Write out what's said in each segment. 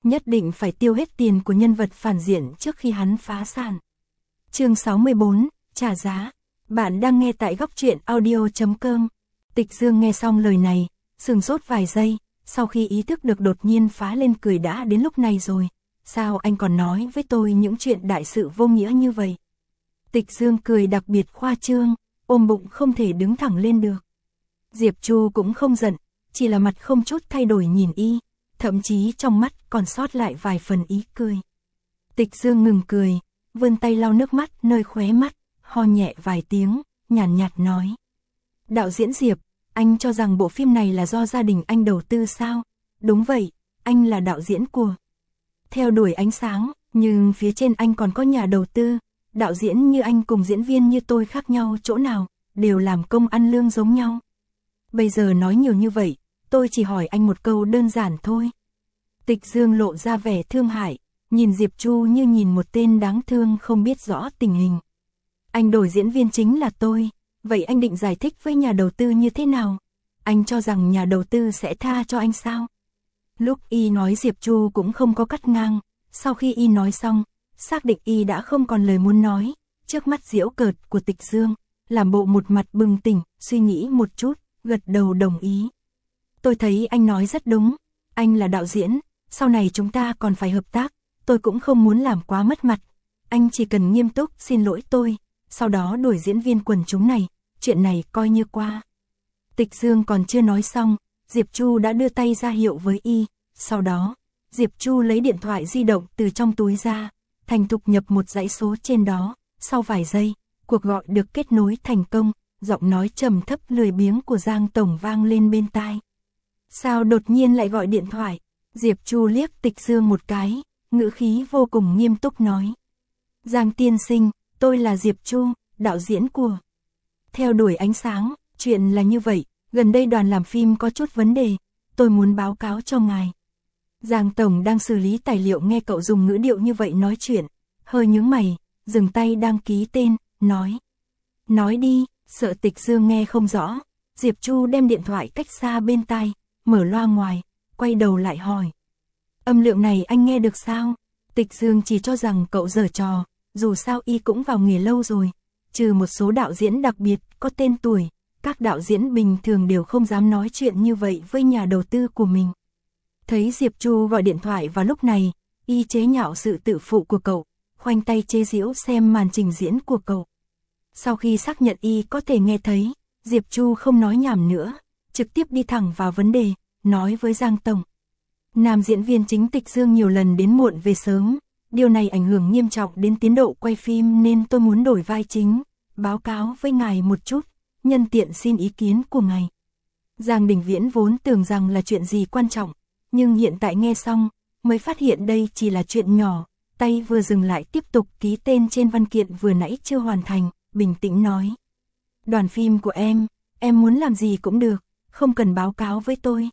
nhất định phải tiêu hết tiền của nhân vật phản diện trước khi hắn phá sản. Chương 64, trả giá. Bạn đang nghe tại góc truyện audio.com. Tịch Dương nghe xong lời này, sửng sốt vài giây, sau khi ý thức được đột nhiên phá lên cười đã đến lúc này rồi. Sao anh còn nói với tôi những chuyện đại sự vô nghĩa như vậy? Tịch Dương cười đặc biệt khoa trương, ôm bụng không thể đứng thẳng lên được. Diệp Chu cũng không giận, chỉ là mặt không chút thay đổi nhìn y, thậm chí trong mắt còn sót lại vài phần ý cười. Tịch Dương ngừng cười, vươn tay lau nước mắt nơi khóe mắt, ho nhẹ vài tiếng, nhàn nhạt nói. Đạo diễn Diệp, anh cho rằng bộ phim này là do gia đình anh đầu tư sao? Đúng vậy, anh là đạo diễn của Theo đuổi ánh sáng, nhưng phía trên anh còn có nhà đầu tư. Đạo diễn như anh cùng diễn viên như tôi khác nhau chỗ nào, đều làm công ăn lương giống nhau. Bây giờ nói nhiều như vậy, tôi chỉ hỏi anh một câu đơn giản thôi. Tịch Dương lộ ra vẻ thương hại, nhìn Diệp Chu như nhìn một tên đáng thương không biết rõ tình hình. Anh đổi diễn viên chính là tôi, vậy anh định giải thích với nhà đầu tư như thế nào? Anh cho rằng nhà đầu tư sẽ tha cho anh sao? Lúc y nói Diệp Chu cũng không có cắt ngang, sau khi y nói xong, xác định y đã không còn lời muốn nói, trước mắt giễu cợt của Tịch Dương, làm bộ một mặt bừng tỉnh, suy nghĩ một chút, gật đầu đồng ý. Tôi thấy anh nói rất đúng, anh là đạo diễn, sau này chúng ta còn phải hợp tác, tôi cũng không muốn làm quá mất mặt, anh chỉ cần nghiêm túc xin lỗi tôi, sau đó đuổi diễn viên quần chúng này, chuyện này coi như qua. Tịch Dương còn chưa nói xong, Diệp Chu đã đưa tay ra hiệu với y, sau đó, Diệp Chu lấy điện thoại di động từ trong túi ra, thành thục nhập một dãy số trên đó, sau vài giây, cuộc gọi được kết nối thành công, giọng nói trầm thấp lười biếng của Giang Tổng vang lên bên tai. Sao đột nhiên lại gọi điện thoại? Diệp Chu liếc Tịch Dương một cái, ngữ khí vô cùng nghiêm túc nói. Giang tiên sinh, tôi là Diệp Chu, đạo diễn của Theo đuổi ánh sáng, chuyện là như vậy, gần đây đoàn làm phim có chút vấn đề, tôi muốn báo cáo cho ngài. Giang Tổng đang xử lý tài liệu nghe cậu dùng ngữ điệu như vậy nói chuyện, hơi nhướng mày, dừng tay đang ký tên, nói. Nói đi, sợ Tịch Dương nghe không rõ, Diệp Chu đem điện thoại cách xa bên tai, mở loa ngoài, quay đầu lại hỏi. Âm lượng này anh nghe được sao? Tịch Dương chỉ cho rằng cậu giở trò, dù sao y cũng vào nghề lâu rồi, trừ một số đạo diễn đặc biệt có tên tuổi, các đạo diễn bình thường đều không dám nói chuyện như vậy với nhà đầu tư của mình. Thấy Diệp Chu gọi điện thoại vào lúc này, y chế nhạo sự tự phụ của cậu, khoanh tay chế giễu xem màn trình diễn của cậu. Sau khi xác nhận y có thể nghe thấy, Diệp Chu không nói nhảm nữa, trực tiếp đi thẳng vào vấn đề, nói với Giang Tổng. Nam diễn viên chính Tịch Dương nhiều lần đến muộn về sớm, điều này ảnh hưởng nghiêm trọng đến tiến độ quay phim nên tôi muốn đổi vai chính, báo cáo với ngài một chút, nhân tiện xin ý kiến của ngài. Giang Đình Viễn vốn tưởng rằng là chuyện gì quan trọng, nhưng hiện tại nghe xong, mới phát hiện đây chỉ là chuyện nhỏ, tay vừa dừng lại tiếp tục ký tên trên văn kiện vừa nãy chưa hoàn thành, bình tĩnh nói. Đoàn phim của em muốn làm gì cũng được, không cần báo cáo với tôi.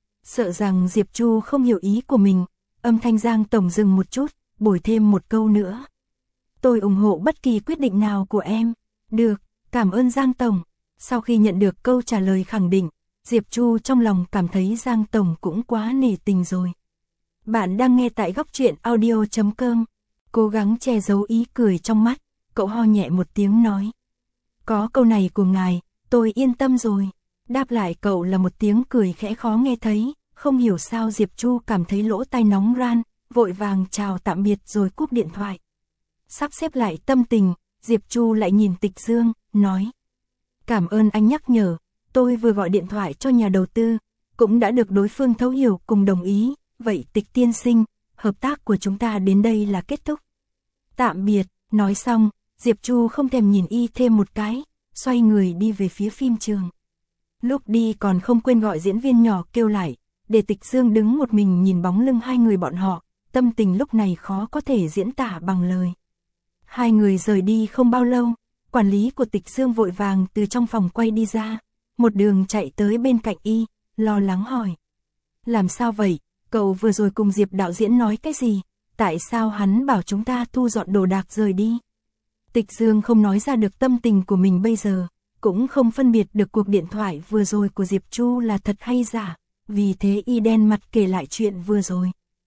Sợ rằng Diệp Chu không hiểu ý của mình, âm thanh Giang Tổng dừng một chút, bồi thêm một câu nữa. Tôi ủng hộ bất kỳ quyết định nào của em. Được, cảm ơn Giang Tổng. Sau khi nhận được câu trả lời khẳng định, Diệp Chu trong lòng cảm thấy Giang Tổng cũng quá nể tình rồi. Bạn đang nghe tại góc truyện audio.com. Cố gắng che giấu ý cười trong mắt, cậu ho nhẹ một tiếng nói. Có câu này của ngài, tôi yên tâm rồi. Đáp lại cậu là một tiếng cười khẽ khó nghe thấy, không hiểu sao Diệp Chu cảm thấy lỗ tai nóng ran, vội vàng chào tạm biệt rồi cúp điện thoại. Sắp xếp lại tâm tình, Diệp Chu lại nhìn Tịch Dương, nói. Cảm ơn anh nhắc nhở, tôi vừa gọi điện thoại cho nhà đầu tư, cũng đã được đối phương thấu hiểu cùng đồng ý, vậy Tịch tiên sinh, hợp tác của chúng ta đến đây là kết thúc. Tạm biệt, nói xong, Diệp Chu không thèm nhìn y thêm một cái, xoay người đi về phía phim trường. Lúc đi còn không quên gọi diễn viên nhỏ kêu lại, để Tịch Dương đứng một mình nhìn bóng lưng hai người bọn họ, tâm tình lúc này khó có thể diễn tả bằng lời. Hai người rời đi không bao lâu, quản lý của Tịch Dương vội vàng từ trong phòng quay đi ra, một đường chạy tới bên cạnh y, lo lắng hỏi. Làm sao vậy, cậu vừa rồi cùng Diệp đạo diễn nói cái gì, tại sao hắn bảo chúng ta thu dọn đồ đạc rời đi? Tịch Dương không nói ra được tâm tình của mình bây giờ, cũng không phân biệt được cuộc điện thoại vừa rồi của Diệp Chu là thật hay giả, vì thế y đen mặt kể lại chuyện vừa rồi.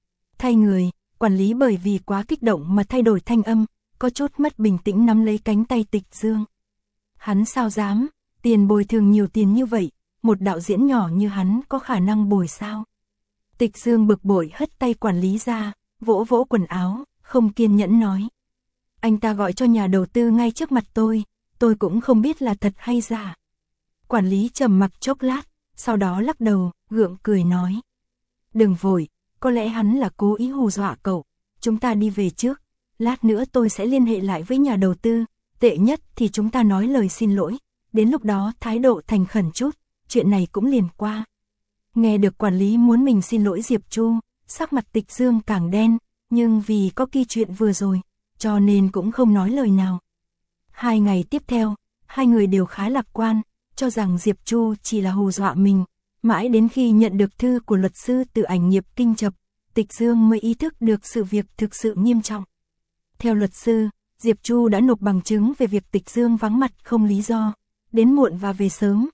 Thay người, quản lý bởi vì quá kích động mà thay đổi thanh âm, có chút mất bình tĩnh nắm lấy cánh tay Tịch Dương. Hắn sao dám, tiền bồi thường nhiều tiền như vậy, một đạo diễn nhỏ như hắn có khả năng bồi sao? Tịch Dương bực bội hất tay quản lý ra, vỗ vỗ quần áo, không kiên nhẫn nói. Anh ta gọi cho nhà đầu tư ngay trước mặt tôi cũng không biết là thật hay giả. Quản lý trầm mặc chốc lát, sau đó lắc đầu, gượng cười nói. Đừng vội, có lẽ hắn là cố ý hù dọa cậu, chúng ta đi về trước, lát nữa tôi sẽ liên hệ lại với nhà đầu tư, tệ nhất thì chúng ta nói lời xin lỗi, đến lúc đó thái độ thành khẩn chút, chuyện này cũng liền qua. Nghe được quản lý muốn mình xin lỗi Diệp Chu, sắc mặt Tịch Dương càng đen, nhưng vì có kỳ chuyện vừa rồi, cho nên cũng không nói lời nào. 2 ngày tiếp theo, hai người đều khá lạc quan, cho rằng Diệp Chu chỉ là hù dọa mình, mãi đến khi nhận được thư của luật sư từ Ảnh Nghiệp Kinh Chập, Tịch Dương mới ý thức được sự việc thực sự nghiêm trọng. Theo luật sư, Diệp Chu đã nộp bằng chứng về việc Tịch Dương vắng mặt không lý do, đến muộn và về sớm,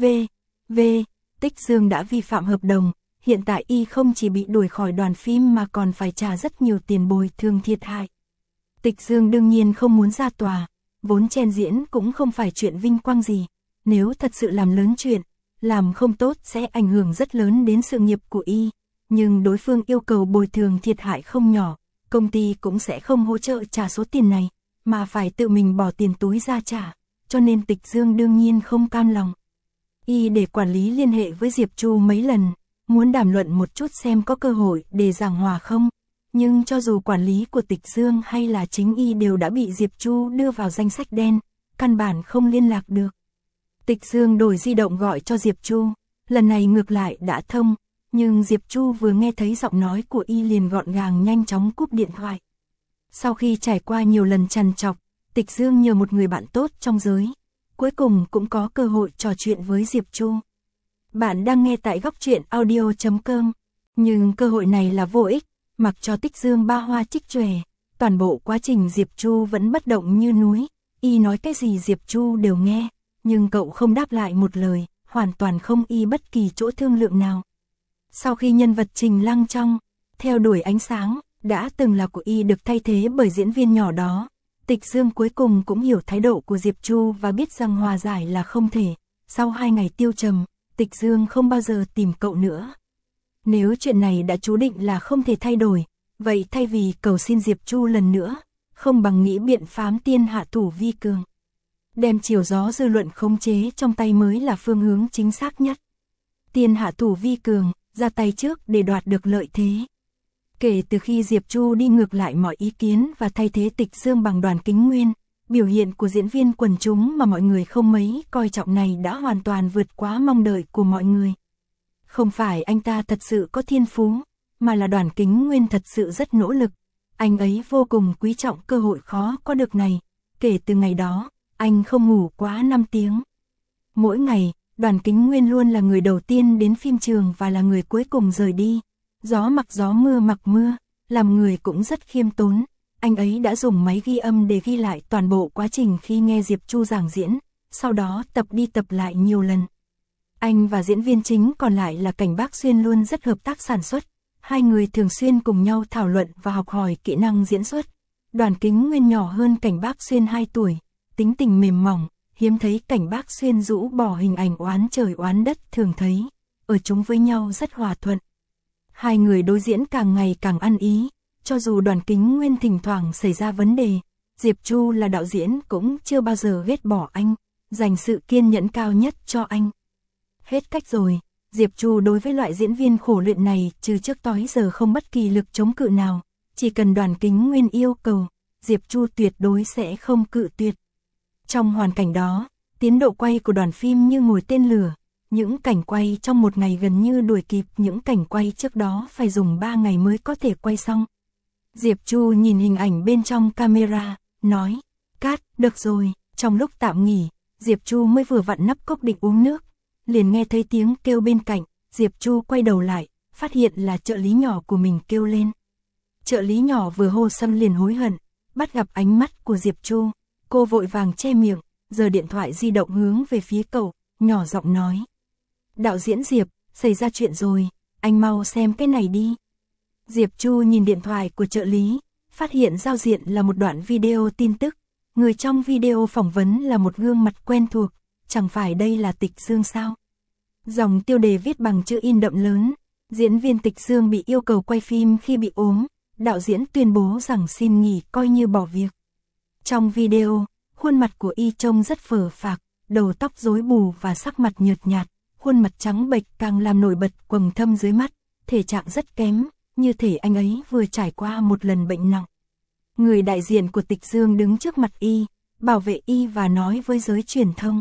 Tịch Dương đã vi phạm hợp đồng, hiện tại y không chỉ bị đuổi khỏi đoàn phim mà còn phải trả rất nhiều tiền bồi thường thiệt hại. Tịch Dương đương nhiên không muốn ra tòa, vốn chen diễn cũng không phải chuyện vinh quang gì, nếu thật sự làm lớn chuyện, làm không tốt sẽ ảnh hưởng rất lớn đến sự nghiệp của y, nhưng đối phương yêu cầu bồi thường thiệt hại không nhỏ, công ty cũng sẽ không hỗ trợ trả số tiền này, mà phải tự mình bỏ tiền túi ra trả, cho nên Tịch Dương đương nhiên không cam lòng. Y để quản lý liên hệ với Diệp Chu mấy lần, muốn đàm luận một chút xem có cơ hội để giảng hòa không, nhưng cho dù quản lý của Tịch Dương hay là chính y đều đã bị Diệp Chu đưa vào danh sách đen, căn bản không liên lạc được. Tịch Dương đổi di động gọi cho Diệp Chu, lần này ngược lại đã thông, nhưng Diệp Chu vừa nghe thấy giọng nói của y liền gọn gàng nhanh chóng cúp điện thoại. Sau khi trải qua nhiều lần trằn trọc, Tịch Dương nhờ một người bạn tốt trong giới, cuối cùng cũng có cơ hội trò chuyện với Diệp Chu. Bạn đang nghe tại Góc Truyện Audio.com, nhưng cơ hội này là vô ích, mặc cho Tịch Dương ba hoa trích chòe, toàn bộ quá trình Diệp Chu vẫn bất động như núi, y nói cái gì Diệp Chu đều nghe, nhưng cậu không đáp lại một lời, hoàn toàn không y bất kỳ chỗ thương lượng nào. Sau khi nhân vật Trình Lăng trong Theo đuổi ánh sáng đã từng là của y được thay thế bởi diễn viên nhỏ đó, Tịch Dương cuối cùng cũng hiểu thái độ của Diệp Chu và biết rằng hòa giải là không thể. Sau 2 ngày tiêu trầm, Tịch Dương không bao giờ tìm cậu nữa. Nếu chuyện này đã chú định là không thể thay đổi, vậy thay vì cầu xin Diệp Chu lần nữa, không bằng nghĩ biện pháp tiên hạ thủ vi cường. Đem chiều gió dư luận khống chế trong tay mới là phương hướng chính xác nhất. Tiên hạ thủ vi cường, ra tay trước để đoạt được lợi thế. Kể từ khi Diệp Chu đi ngược lại mọi ý kiến và thay thế Tịch Dương bằng Đoàn Kính Nguyên, biểu hiện của diễn viên quần chúng mà mọi người không mấy coi trọng này đã hoàn toàn vượt quá mong đợi của mọi người. Không phải anh ta thật sự có thiên phú, mà là Đoàn Kính Nguyên thật sự rất nỗ lực. Anh ấy vô cùng quý trọng cơ hội khó có được này. Kể từ ngày đó, anh không ngủ quá 5 tiếng. Mỗi ngày, Đoàn Kính Nguyên luôn là người đầu tiên đến phim trường và là người cuối cùng rời đi. Gió mặc gió mưa mặc mưa, làm người cũng rất khiêm tốn. Anh ấy đã dùng máy ghi âm để ghi lại toàn bộ quá trình khi nghe Diệp Chu giảng diễn, sau đó tập đi tập lại nhiều lần. Anh và diễn viên chính còn lại là Cảnh Bác Xuyên luôn rất hợp tác sản xuất. Hai người thường xuyên cùng nhau thảo luận và học hỏi kỹ năng diễn xuất. Đoàn Kính Nguyên nhỏ hơn Cảnh Bác Xuyên 2 tuổi, tính tình mềm mỏng, hiếm thấy Cảnh Bác Xuyên rũ bỏ hình ảnh oán trời oán đất thường thấy, ở chúng với nhau rất hòa thuận. Hai người đối diễn càng ngày càng ăn ý, cho dù Đoàn Kính Nguyên thỉnh thoảng xảy ra vấn đề, Diệp Chu là đạo diễn cũng chưa bao giờ ghét bỏ anh, dành sự kiên nhẫn cao nhất cho anh. Hết cách rồi, Diệp Chu đối với loại diễn viên khổ luyện này trừ trước tới giờ không bất kỳ lực chống cự nào, chỉ cần Đoàn Kính Nguyên yêu cầu, Diệp Chu tuyệt đối sẽ không cự tuyệt. Trong hoàn cảnh đó, tiến độ quay của đoàn phim như ngồi tên lửa, những cảnh quay trong một ngày gần như đuổi kịp những cảnh quay trước đó phải dùng 3 ngày mới có thể quay xong. Diệp Chu nhìn hình ảnh bên trong camera, nói, cắt, được rồi. Trong lúc tạm nghỉ, Diệp Chu mới vừa vặn nắp cốc định uống nước, liền nghe thấy tiếng kêu bên cạnh, Diệp Chu quay đầu lại, phát hiện là trợ lý nhỏ của mình kêu lên. Trợ lý nhỏ vừa hô xong liền hối hận, bắt gặp ánh mắt của Diệp Chu, cô vội vàng che miệng, giơ điện thoại di động hướng về phía cậu, nhỏ giọng nói. Đạo diễn Diệp, xảy ra chuyện rồi, anh mau xem cái này đi. Diệp Chu nhìn điện thoại của trợ lý, phát hiện giao diện là một đoạn video tin tức. Người trong video phỏng vấn là một gương mặt quen thuộc, chẳng phải đây là Tịch Dương sao? Dòng tiêu đề viết bằng chữ in đậm lớn, diễn viên Tịch Dương bị yêu cầu quay phim khi bị ốm, đạo diễn tuyên bố rằng xin nghỉ coi như bỏ việc. Trong video, khuôn mặt của y trông rất phờ phạc, đầu tóc rối bù và sắc mặt nhợt nhạt, khuôn mặt trắng bệch càng làm nổi bật quầng thâm dưới mắt, thể trạng rất kém, như thể anh ấy vừa trải qua một lần bệnh nặng. Người đại diện của Tịch Dương đứng trước mặt y, bảo vệ y và nói với giới truyền thông.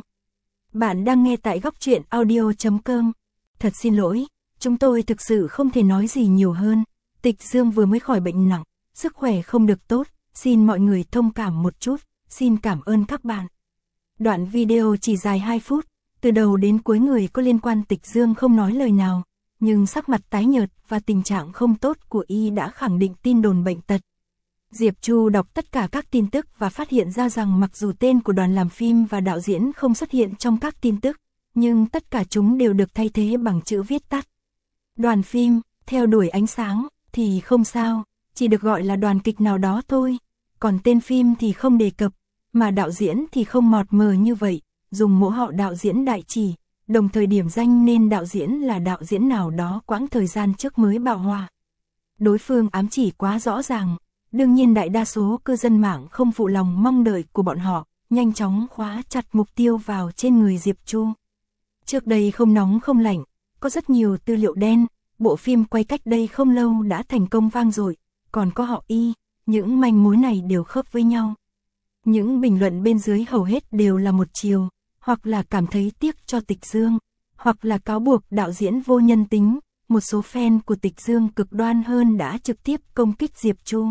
Bạn đang nghe tại góc truyện audio.com. Thật xin lỗi, chúng tôi thực sự không thể nói gì nhiều hơn. Tịch Dương vừa mới khỏi bệnh nặng, sức khỏe không được tốt, xin mọi người thông cảm một chút, xin cảm ơn các bạn. Đoạn video chỉ dài 2 phút, từ đầu đến cuối người có liên quan Tịch Dương không nói lời nào, nhưng sắc mặt tái nhợt và tình trạng không tốt của y đã khẳng định tin đồn bệnh tật. Diệp Chu đọc tất cả các tin tức và phát hiện ra rằng mặc dù tên của đoàn làm phim và đạo diễn không xuất hiện trong các tin tức, nhưng tất cả chúng đều được thay thế bằng chữ viết tắt. Đoàn phim, theo đuổi ánh sáng, thì không sao, chỉ được gọi là đoàn kịch nào đó thôi, còn tên phim thì không đề cập, mà đạo diễn thì không mọt mờ như vậy, dùng mẫu họ đạo diễn đại chỉ, đồng thời điểm danh nên đạo diễn là đạo diễn nào đó quãng thời gian trước mới bạo hòa. Đối phương ám chỉ quá rõ ràng. Đương nhiên đại đa số cư dân mạng không phụ lòng mong đợi của bọn họ, nhanh chóng khóa chặt mục tiêu vào trên người Diệp Chu. Trước đây không nóng không lạnh, có rất nhiều tư liệu đen, bộ phim quay cách đây không lâu đã thành công vang dội, còn có họ Y, những manh mối này đều khớp với nhau. Những bình luận bên dưới hầu hết đều là một chiều, hoặc là cảm thấy tiếc cho Tịch Dương, hoặc là cáo buộc đạo diễn vô nhân tính, một số fan của Tịch Dương cực đoan hơn đã trực tiếp công kích Diệp Chu.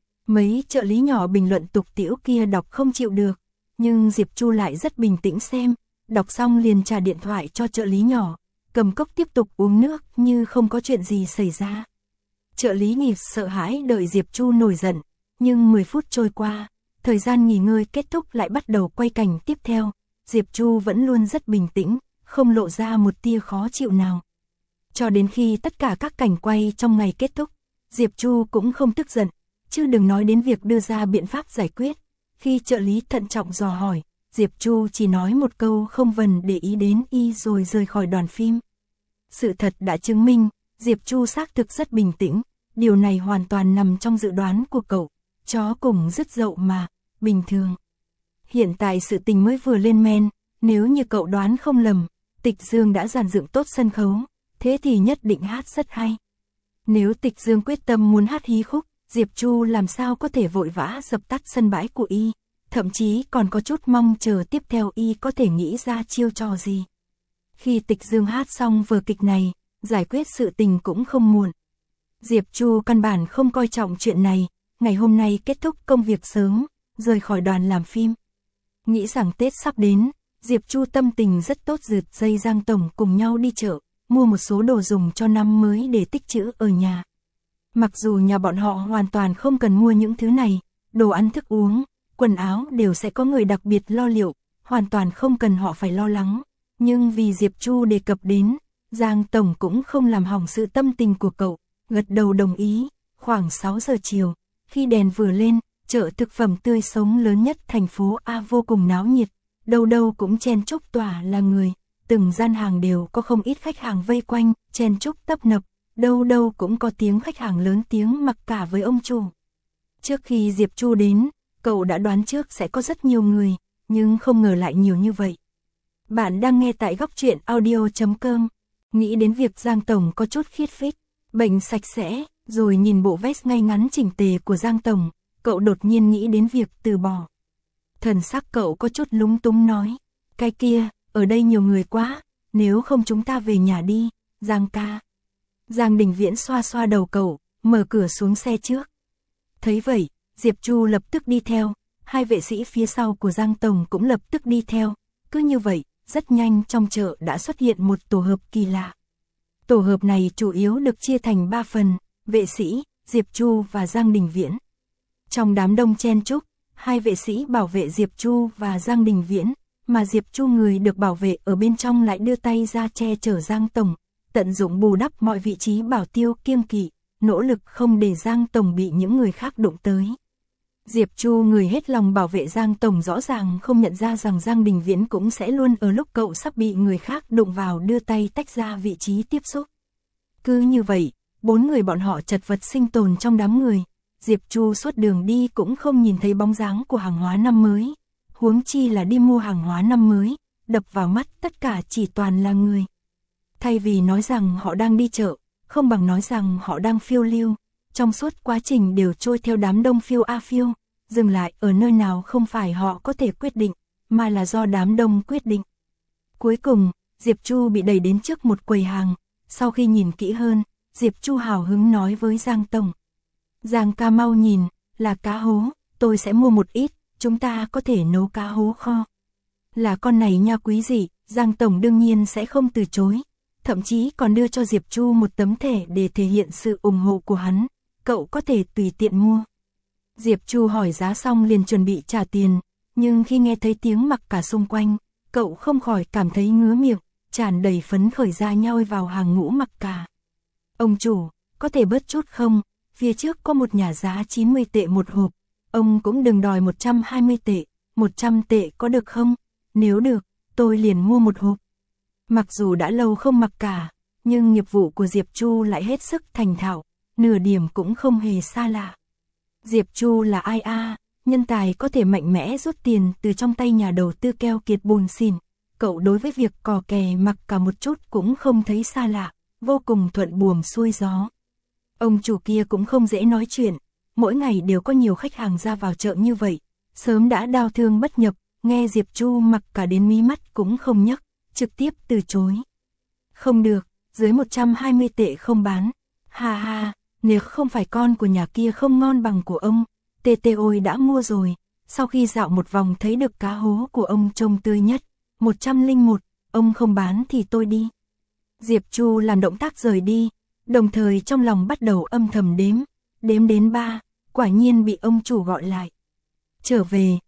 Mấy trợ lý nhỏ bình luận tục tĩu kia đọc không chịu được, nhưng Diệp Chu lại rất bình tĩnh xem, đọc xong liền trả điện thoại cho trợ lý nhỏ, cầm cốc tiếp tục uống nước như không có chuyện gì xảy ra. Trợ lý nhịp sợ hãi đợi Diệp Chu nổi giận, nhưng 10 phút trôi qua, thời gian nghỉ ngơi kết thúc lại bắt đầu quay cảnh tiếp theo, Diệp Chu vẫn luôn rất bình tĩnh, không lộ ra một tia khó chịu nào. Cho đến khi tất cả các cảnh quay trong ngày kết thúc, Diệp Chu cũng không tức giận, chứ đừng nói đến việc đưa ra biện pháp giải quyết. Khi trợ lý thận trọng dò hỏi, Diệp Chu chỉ nói một câu không cần để ý đến y rồi rời khỏi đoàn phim. Sự thật đã chứng minh, Diệp Chu xác thực rất bình tĩnh, điều này hoàn toàn nằm trong dự đoán của cậu, chó cùng dứt dậu mà, bình thường. Hiện tại sự tình mới vừa lên men, nếu như cậu đoán không lầm, Tịch Dương đã dàn dựng tốt sân khấu, thế thì nhất định hát rất hay. Nếu Tịch Dương quyết tâm muốn hát hí khúc, Diệp Chu làm sao có thể vội vã dập tắt sân bãi của y, thậm chí còn có chút mong chờ tiếp theo y có thể nghĩ ra chiêu trò gì. Khi Tịch Dương hát xong vở kịch này, giải quyết sự tình cũng không muộn. Diệp Chu căn bản không coi trọng chuyện này, ngày hôm nay kết thúc công việc sớm, rời khỏi đoàn làm phim. Nghĩ rằng Tết sắp đến, Diệp Chu tâm tình rất tốt, rượt dây Giang Tổng cùng nhau đi chợ, mua một số đồ dùng cho năm mới để tích trữ ở nhà. Mặc dù nhà bọn họ hoàn toàn không cần mua những thứ này, đồ ăn thức uống, quần áo đều sẽ có người đặc biệt lo liệu, hoàn toàn không cần họ phải lo lắng. Nhưng vì Diệp Chu đề cập đến, Giang Tổng cũng không làm hỏng sự tâm tình của cậu, gật đầu đồng ý. Khoảng 6 giờ chiều, khi đèn vừa lên, chợ thực phẩm tươi sống lớn nhất thành phố A vô cùng náo nhiệt, đâu đâu cũng chen chúc tỏa là người, từng gian hàng đều có không ít khách hàng vây quanh, chen chúc tấp nập. Đâu đâu cũng có tiếng khách hàng lớn tiếng mặc cả với ông chủ. Trước khi Diệp Chu đến, cậu đã đoán trước sẽ có rất nhiều người, nhưng không ngờ lại nhiều như vậy. Bạn đang nghe tại góc truyện audio.com. Nghĩ đến việc Giang Tổng có chút khiết phích, bệnh sạch sẽ, rồi nhìn bộ vest ngay ngắn chỉnh tề của Giang Tổng, cậu đột nhiên nghĩ đến việc từ bỏ. Thần sắc cậu có chút lúng túng nói, cái kia, ở đây nhiều người quá, nếu không chúng ta về nhà đi, Giang ca. Giang Đình Viễn xoa xoa đầu cậu, mở cửa xuống xe trước. Thấy vậy, Diệp Chu lập tức đi theo, hai vệ sĩ phía sau của Giang Tổng cũng lập tức đi theo. Cứ như vậy, rất nhanh trong chợ đã xuất hiện một tổ hợp kỳ lạ. Tổ hợp này chủ yếu được chia thành 3 phần, vệ sĩ, Diệp Chu và Giang Đình Viễn. Trong đám đông chen chúc, hai vệ sĩ bảo vệ Diệp Chu và Giang Đình Viễn, mà Diệp Chu người được bảo vệ ở bên trong lại đưa tay ra che chở Giang Tổng, tận dụng bù đắp mọi vị trí bảo tiêu kiêng kỵ, nỗ lực không để Giang Tổng bị những người khác đụng tới. Diệp Chu người hết lòng bảo vệ Giang Tổng rõ ràng không nhận ra rằng Giang Đình Viễn cũng sẽ luôn ở lúc cậu sắp bị người khác đụng vào đưa tay tách ra vị trí tiếp xúc. Cứ như vậy, 4 người bọn họ chật vật sinh tồn trong đám người. Diệp Chu suốt đường đi cũng không nhìn thấy bóng dáng của hàng hóa năm mới. Huống chi là đi mua hàng hóa năm mới, đập vào mắt tất cả chỉ toàn là người. Thay vì nói rằng họ đang đi chợ, không bằng nói rằng họ đang phiêu lưu. Trong suốt quá trình đều trôi theo đám đông phiêu a phiêu, dừng lại ở nơi nào không phải họ có thể quyết định, mà là do đám đông quyết định. Cuối cùng, Diệp Chu bị đẩy đến trước một quầy hàng, sau khi nhìn kỹ hơn, Diệp Chu hào hứng nói với Giang Tổng. Giang ca mau nhìn, là cá hố, tôi sẽ mua một ít, chúng ta có thể nấu cá hố kho. Là con này nha quý dị, Giang Tổng đương nhiên sẽ không từ chối, thậm chí còn đưa cho Diệp Chu một tấm thẻ để thể hiện sự ủng hộ của hắn, cậu có thể tùy tiện mua. Diệp Chu hỏi giá xong liền chuẩn bị trả tiền, nhưng khi nghe thấy tiếng mặc cả xung quanh, cậu không khỏi cảm thấy ngứa miệng, tràn đầy phấn khởi ra nhoi vào hàng ngũ mặc cả. Ông chủ, có thể bớt chút không? Phía trước có một nhà giá 90 tệ một hộp, ông cũng đừng đòi 120 tệ, 100 tệ có được không? Nếu được, tôi liền mua một hộp. Mặc dù đã lâu không mặc cả, nhưng nghiệp vụ của Diệp Chu lại hết sức thành thạo, nửa điểm cũng không hề xa lạ. Diệp Chu là ai a? Nhân tài có thể mạnh mẽ rút tiền từ trong tay nhà đầu tư keo kiệt bùn xỉn. Cậu đối với việc cò kè mặc cả một chút cũng không thấy xa lạ, vô cùng thuận buồm xuôi gió. Ông chủ kia cũng không dễ nói chuyện, mỗi ngày đều có nhiều khách hàng ra vào chợ như vậy, sớm đã đau thương bất nhập, nghe Diệp Chu mặc cả đến mí mắt cũng không nhấc, trực tiếp từ chối. Không được, dưới 120 tệ không bán. Ha ha, nếu không phải con của nhà kia không ngon bằng của ông, tê ôi đã mua rồi. Sau khi dạo một vòng thấy được cá hố của ông trông tươi nhất, 101, ông không bán thì tôi đi. Diệp Chu làm động tác rời đi, đồng thời trong lòng bắt đầu âm thầm đếm đến 3, quả nhiên bị ông chủ gọi lại. Trở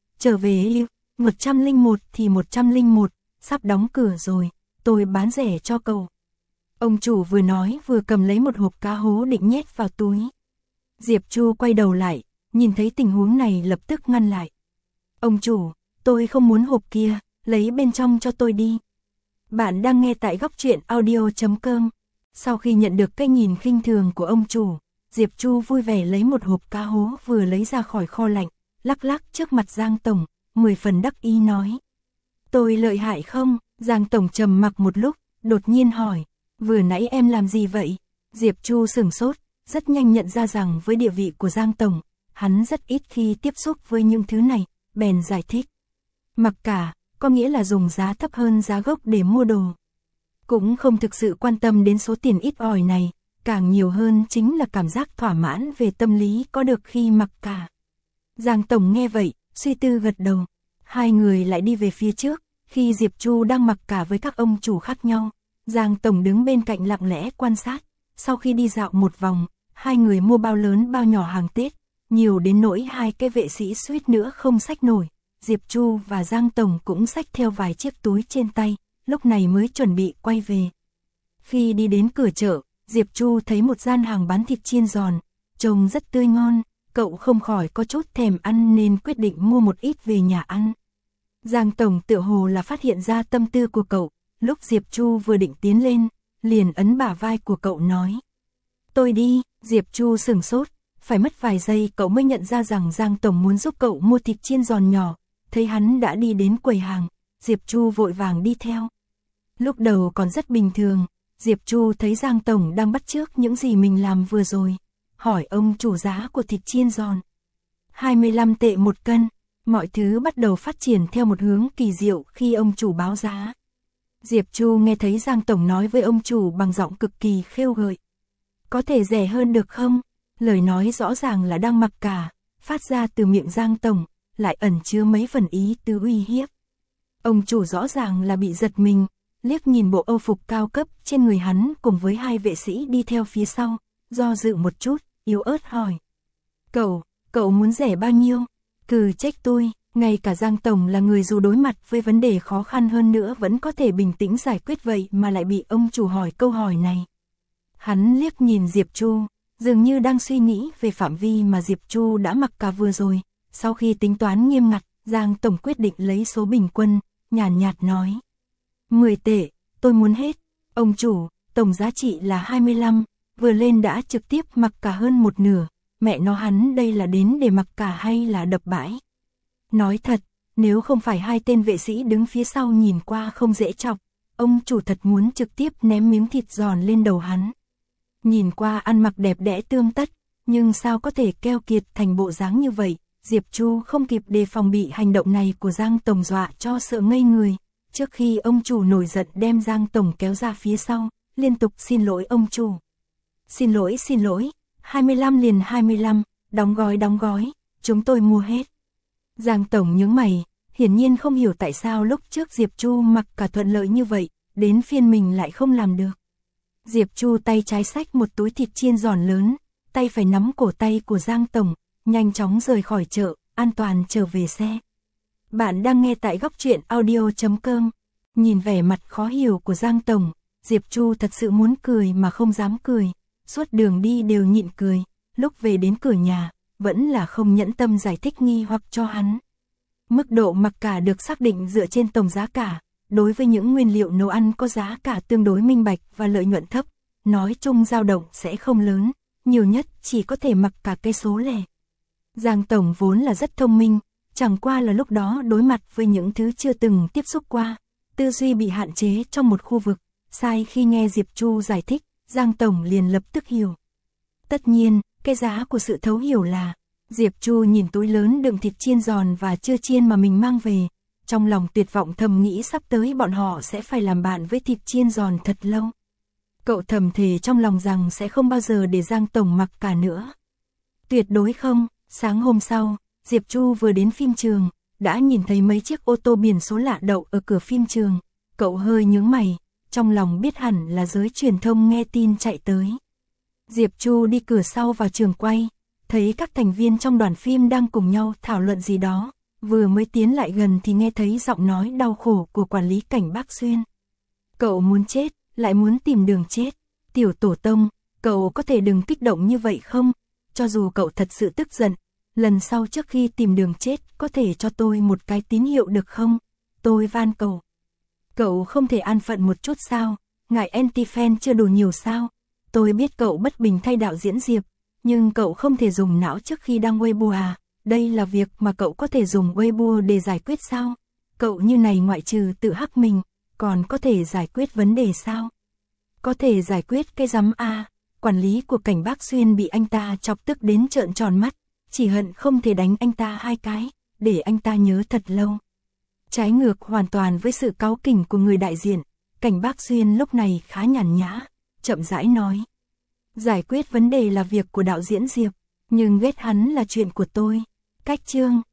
về, 101 thì 101, sắp đóng cửa rồi, tôi bán rẻ cho cậu. Ông chủ vừa nói vừa cầm lấy một hộp cá hố định nhét vào túi. Diệp Chu quay đầu lại, nhìn thấy tình huống này lập tức ngăn lại. Ông chủ, tôi không muốn hộp kia, lấy bên trong cho tôi đi. Bạn đang nghe tại góc truyện audio.com. Sau khi nhận được cái nhìn khinh thường của ông chủ, Diệp Chu vui vẻ lấy một hộp cá hố vừa lấy ra khỏi kho lạnh, lắc lắc trước mặt Giang Tổng, 10 phần đắc ý nói. Tôi lợi hại không? Giang Tổng trầm mặc một lúc, đột nhiên hỏi, vừa nãy em làm gì vậy? Diệp Chu sửng sốt, rất nhanh nhận ra rằng với địa vị của Giang Tổng, hắn rất ít khi tiếp xúc với những thứ này, bèn giải thích. Mặc cả, có nghĩa là dùng giá thấp hơn giá gốc để mua đồ. Cũng không thực sự quan tâm đến số tiền ít ỏi này, càng nhiều hơn chính là cảm giác thỏa mãn về tâm lý có được khi mặc cả. Giang Tổng nghe vậy, suy tư gật đầu. Hai người lại đi về phía trước, khi Diệp Chu đang mặc cả với các ông chủ khác nhau. Giang Tổng đứng bên cạnh lặng lẽ quan sát, sau khi đi dạo một vòng, hai người mua bao lớn bao nhỏ hàng Tết, nhiều đến nỗi hai cái vệ sĩ suýt nữa không xách nổi. Diệp Chu và Giang Tổng cũng xách theo vài chiếc túi trên tay, lúc này mới chuẩn bị quay về. Khi đi đến cửa chợ, Diệp Chu thấy một gian hàng bán thịt chiên giòn, trông rất tươi ngon, cậu không khỏi có chút thèm ăn nên quyết định mua một ít về nhà ăn. Giang Tổng tựa hồ là phát hiện ra tâm tư của cậu, lúc Diệp Chu vừa định tiến lên, liền ấn bả vai của cậu nói. Tôi đi. Diệp Chu sửng sốt, phải mất vài giây cậu mới nhận ra rằng Giang Tổng muốn giúp cậu mua thịt chiên giòn nhỏ, thấy hắn đã đi đến quầy hàng, Diệp Chu vội vàng đi theo. Lúc đầu còn rất bình thường, Diệp Chu thấy Giang Tổng đang bắt chước những gì mình làm vừa rồi, hỏi ông chủ giá của thịt chiên giòn. 25 tệ một cân, mọi thứ bắt đầu phát triển theo một hướng kỳ diệu khi ông chủ báo giá. Diệp Chu nghe thấy Giang Tổng nói với ông chủ bằng giọng cực kỳ khêu gợi. Có thể rẻ hơn được không? Lời nói rõ ràng là đang mặc cả, phát ra từ miệng Giang Tổng, lại ẩn chứa mấy phần ý tứ uy hiếp. Ông chủ rõ ràng là bị giật mình, liếc nhìn bộ âu phục cao cấp trên người hắn cùng với hai vệ sĩ đi theo phía sau, do dự một chút, yếu ớt hỏi. Cậu muốn rẻ bao nhiêu? Cứ trách tôi, ngay cả Giang Tổng là người dù đối mặt với vấn đề khó khăn hơn nữa vẫn có thể bình tĩnh giải quyết vậy mà lại bị ông chủ hỏi câu hỏi này. Hắn liếc nhìn Diệp Chu, Dường như đang suy nghĩ về phạm vi mà Diệp Chu đã mặc cả vừa rồi. Sau khi tính toán nghiêm ngặt, Giang Tổng quyết định lấy số bình quân, nhàn nhạt nói. 10 tệ, tôi muốn hết. Ông chủ, tổng giá trị là 25, vừa lên đã trực tiếp mặc cả hơn một nửa. Mẹ nó hắn đây là đến để mặc cả hay là đập bãi? Nói thật, nếu không phải hai tên vệ sĩ đứng phía sau nhìn qua không dễ chọc, ông chủ thật muốn trực tiếp ném miếng thịt giòn lên đầu hắn. Nhìn qua ăn mặc đẹp đẽ tươm tất, nhưng sao có thể keo kiệt thành bộ dáng như vậy? Diệp Chu không kịp đề phòng bị hành động này của Giang Tổng dọa cho sợ ngây người. Trước khi ông chủ nổi giận đem Giang Tổng kéo ra phía sau, liên tục xin lỗi ông chủ. Xin lỗi, 25 liền 25, đóng gói, chúng tôi mua hết. Giang Tổng nhướng mày, hiển nhiên không hiểu tại sao lúc trước Diệp Chu mặc cả thuận lợi như vậy, đến phiên mình lại không làm được. Diệp Chu tay trái xách một túi thịt chiên giòn lớn, tay phải nắm cổ tay của Giang Tổng, nhanh chóng rời khỏi chợ, an toàn trở về xe. Bạn đang nghe tại góc truyện audio.com. Nhìn vẻ mặt khó hiểu của Giang Tổng, Diệp Chu thật sự muốn cười mà không dám cười, suốt đường đi đều nhịn cười, lúc về đến cửa nhà, vẫn là không nhẫn tâm giải thích nghi hoặc cho hắn. Mức độ mặc cả được xác định dựa trên tổng giá cả, đối với những nguyên liệu nấu ăn có giá cả tương đối minh bạch và lợi nhuận thấp, nói chung dao động sẽ không lớn, nhiều nhất chỉ có thể mặc cả cây số lẻ. Giang Tổng vốn là rất thông minh, chẳng qua là lúc đó đối mặt với những thứ chưa từng tiếp xúc qua, tư duy bị hạn chế trong một khu vực, sai khi nghe Diệp Chu giải thích, Giang Tổng liền lập tức hiểu. Tất nhiên, cái giá của sự thấu hiểu là, Diệp Chu nhìn túi lớn đựng thịt chiên giòn và chưa chiên mà mình mang về, trong lòng tuyệt vọng thầm nghĩ sắp tới bọn họ sẽ phải làm bạn với thịt chiên giòn thật lâu. Cậu thầm thề trong lòng rằng sẽ không bao giờ để Giang Tổng mặc cả nữa. Tuyệt đối không. Sáng hôm sau, Diệp Chu vừa đến phim trường, đã nhìn thấy mấy chiếc ô tô biển số lạ đậu ở cửa phim trường. Cậu hơi nhướng mày, trong lòng biết hẳn là giới truyền thông nghe tin chạy tới. Diệp Chu đi cửa sau vào trường quay, thấy các thành viên trong đoàn phim đang cùng nhau thảo luận gì đó. Vừa mới tiến lại gần thì nghe thấy giọng nói đau khổ của quản lý Cảnh Bác Xuyên. Cậu muốn chết, lại muốn tìm đường chết. Tiểu tổ tông, cậu có thể đừng kích động như vậy không? Cho dù cậu thật sự tức giận, lần sau trước khi tìm đường chết có thể cho tôi một cái tín hiệu được không? Tôi van cầu. Cậu không thể an phận một chút sao? Ngại anti-fan chưa đủ nhiều sao? Tôi biết cậu bất bình thay đạo diễn Diệp, nhưng cậu không thể dùng não trước khi đăng Weibo à? Đây là việc mà cậu có thể dùng Weibo để giải quyết sao? Cậu như này ngoại trừ tự hắc mình, còn có thể giải quyết vấn đề sao? Có thể giải quyết cái rắm a. Quản lý của Cảnh Bác Xuyên bị anh ta chọc tức đến trợn tròn mắt, chỉ hận không thể đánh anh ta 2 cái, để anh ta nhớ thật lâu. Trái ngược hoàn toàn với sự cáu kỉnh của người đại diện, Cảnh Bác Xuyên lúc này khá nhàn nhã, chậm rãi nói. Giải quyết vấn đề là việc của đạo diễn Diệp, nhưng ghét hắn là chuyện của tôi. Cách chương